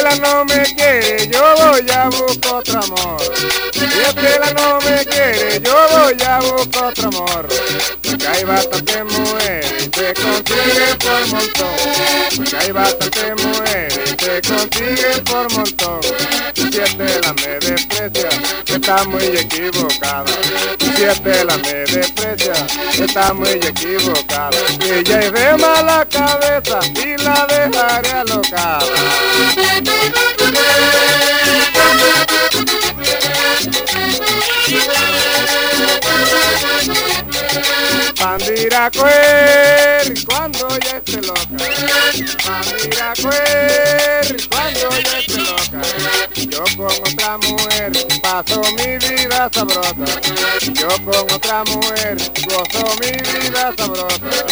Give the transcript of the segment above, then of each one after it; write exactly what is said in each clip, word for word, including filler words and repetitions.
Estela no me quiere, yo voy a buscar otro amor. Si Estela no me quiere, yo voy a buscar otro amor. Porque hay bastantes mujeres y se consiguen por montón. Porque hay bastantes mujeres y se consiguen por montón. Si Estela me desprecia, está muy equivocada. Si Estela me desprecia, está muy equivocada. Ella es de mala cabeza y la dejaré alocada. Pandira coer cuando ya esté loca. Pandira coer cuando ya esté loca. Yo con otra mujer paso mi vida sabrosa. Yo con otra mujer gozo mi vida sabrosa.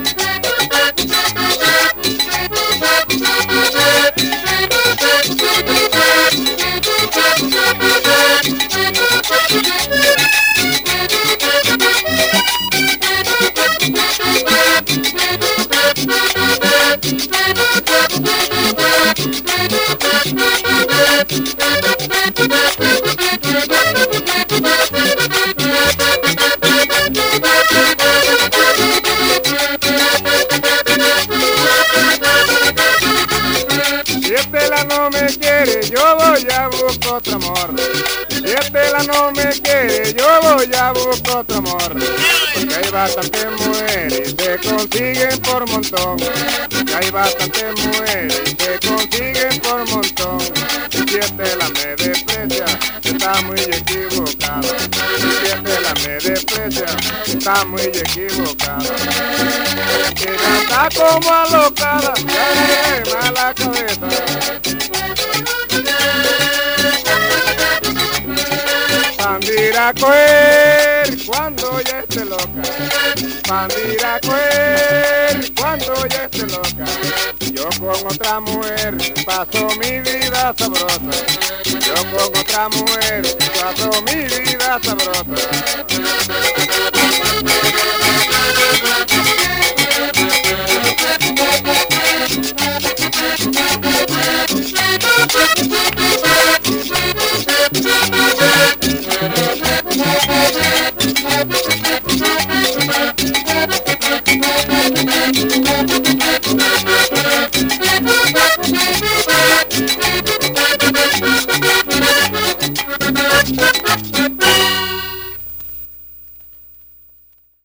Si Estela no me quiere, yo voy a buscar otro amor. Si Estela no me quiere, yo voy a buscar otro amor. Porque hay bastantes mujeres y se consiguen por montón. Porque hay bastantes mujeres y se consiguen por montón. Si Estela me desprecia, está muy equivocada. Si Estela me desprecia, está muy equivocada. Ella está como alocada, ya le mala cabeza. Pandira coer cuando ya esté loca. Pandira coer cuando ya esté loca. Yo con otra mujer paso mi vida sabrosa. Yo con otra mujer paso mi vida sabrosa. Thank you.